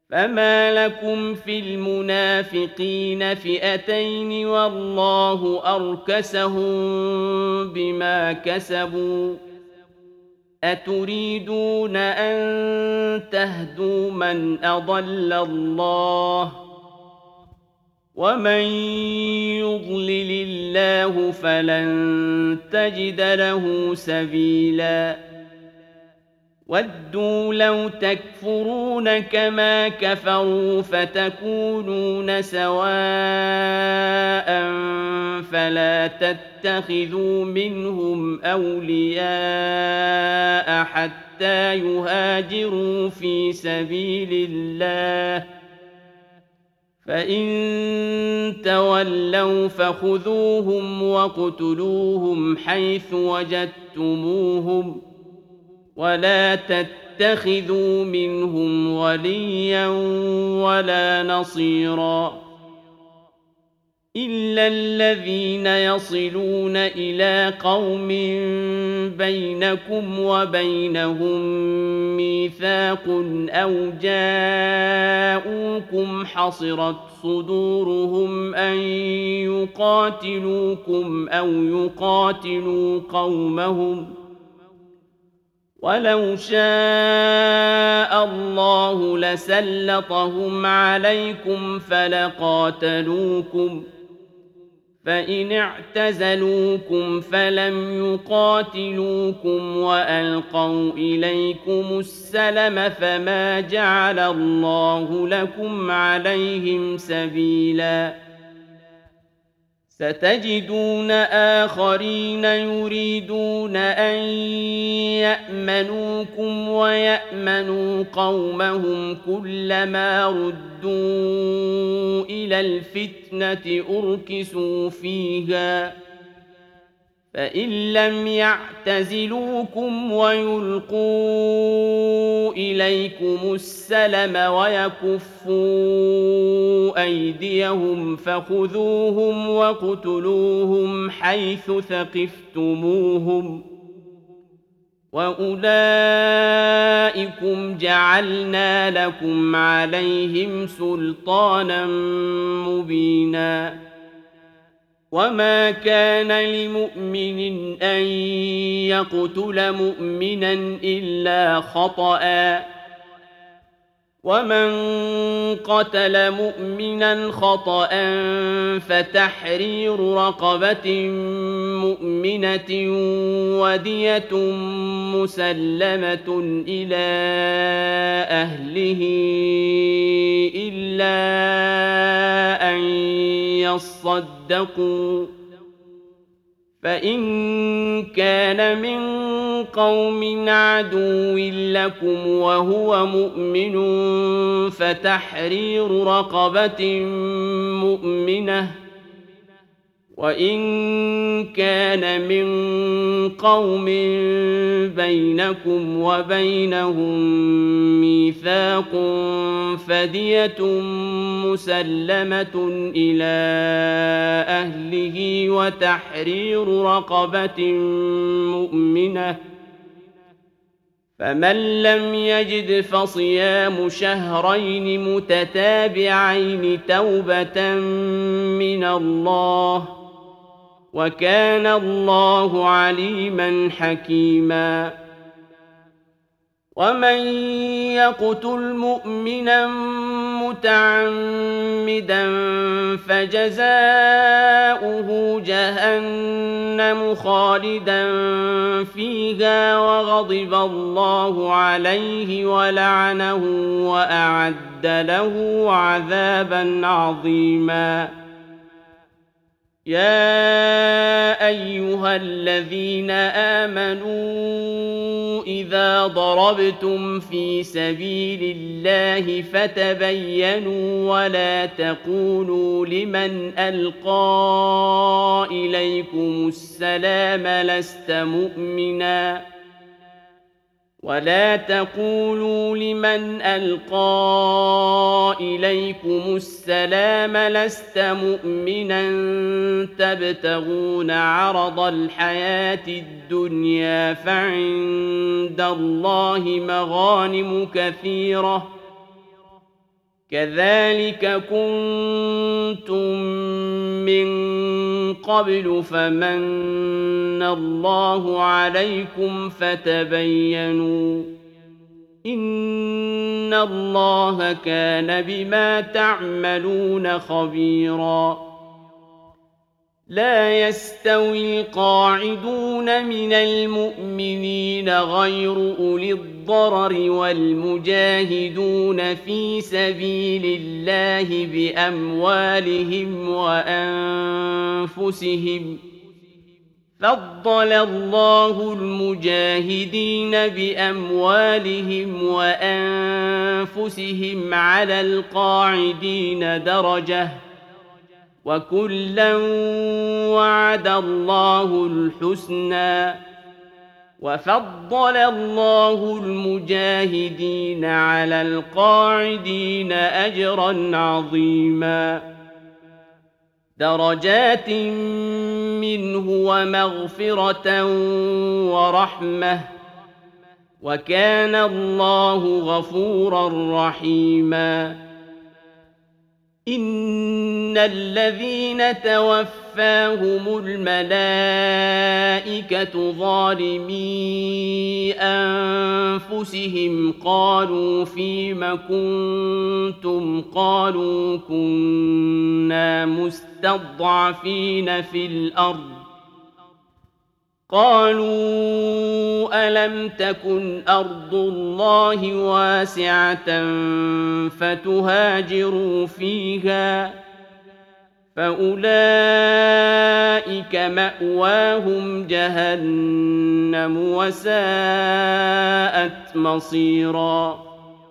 فما لكم في المنافقين فئتين والله أركسهم بما كسبوا أتريدون أن تهدوا من أضل الله ومن يضلل الله فلن تجد له سبيلا ودوا لو تكفرون كما كفروا فتكونون سواء فلا تتخذوا منهم أولياء حتى يهاجروا في سبيل الله فإن تولوا فخذوهم واقتلوهم حيث وجدتموهم ولا تتخذوا منهم وليا ولا نصيرا إلا الذين يصلون إلى قوم بينكم وبينهم ميثاق أو جاءوكم حصرت صدورهم أن يقاتلوكم أو يقاتلوا قومهم ولو شاء الله لسلطهم عليكم فلقاتلوكم فإن اعتزلوكم فلم يقاتلوكم وألقوا إليكم السلم فما جعل الله لكم عليهم سبيلا ستجدون آخرين يريدون أن يأمنوكم ويأمنوا قومهم كلما ردوا إلى الفتنة أركسوا فيها فإن لم يعتزلوكم ويلقوا إليكم السلم ويكفوا أيديهم فخذوهم واقتلوهم حيث ثقفتموهم وأولئكم جعلنا لكم عليهم سلطانا مبينا وما كان لمؤمن أن يقتل مؤمنا إلا خطأ ومن قتل مؤمنا خطأ فتحرير رقبة مؤمنة ودية مسلمة إلى أهله إلا أن يصدقوا فإن كان من قوم عدو لكم وهو مؤمن فتحرير رقبة مؤمنة وإن كان من قوم بينكم وبينهم ميثاق فدية مسلمة إلى أهله وتحرير رقبة مؤمنة فمن لم يجد فصيام شهرين متتابعين توبة من الله وكان الله عليما حكيما ومن يقتل مؤمنا متعمدا فجزاؤه جهنم خالدا فيها وغضب الله عليه ولعنه وأعد له عذابا عظيما يا أيها الذين آمنوا إذا ضربتم في سبيل الله فتبينوا ولا تقولوا لمن ألقى إليكم السلام لست مؤمنا ولا تقولوا لمن ألقى إليكم السلام لست مؤمنا تبتغون عرض الحياة الدنيا فعند الله مغانم كثيرة كذلك كنتم من قبل فمن الله عليكم فتبينوا إن الله كان بما تعملون خبيرا لا يستوي القاعدون من المؤمنين غير أولي الضرر والمجاهدون في سبيل الله بأموالهم وأنفسهم فضل الله المجاهدين بأموالهم وأنفسهم على القاعدين درجة وكلا وعد الله الحسنى وفضل الله المجاهدين على القاعدين أجرا عظيما درجات منه ومغفرة ورحمة وكان الله غفورا رحيما إن الذين توفاهم الملائكة ظالمي أنفسهم قالوا فيم كنتم قالوا كنا مستضعفين في الأرض قالوا ألم تكن أرض الله واسعة فتهاجروا فيها فأولئك مأواهم جهنم وساءت مصيرا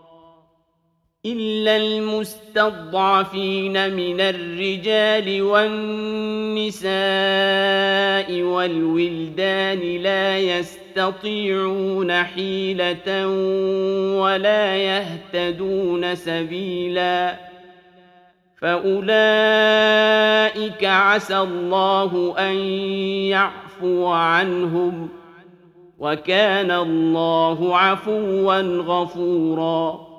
إلا المستضعفين من الرجال والنساء والولدان لا يستطيعون حيلة ولا يهتدون سبيلا فأولئك عسى الله أن يعفو عنهم وكان الله عفوا غفورا